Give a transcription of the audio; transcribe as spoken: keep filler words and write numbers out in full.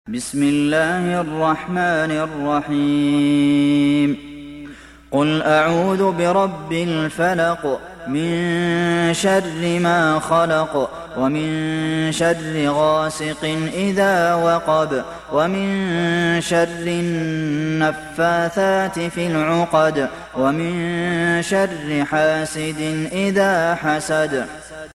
بسم الله الرحمن الرحيم قل أعوذ برب الفلق من شر ما خلق ومن شر غاسق إذا وقب ومن شر النفاثات في العقد ومن شر حاسد إذا حسد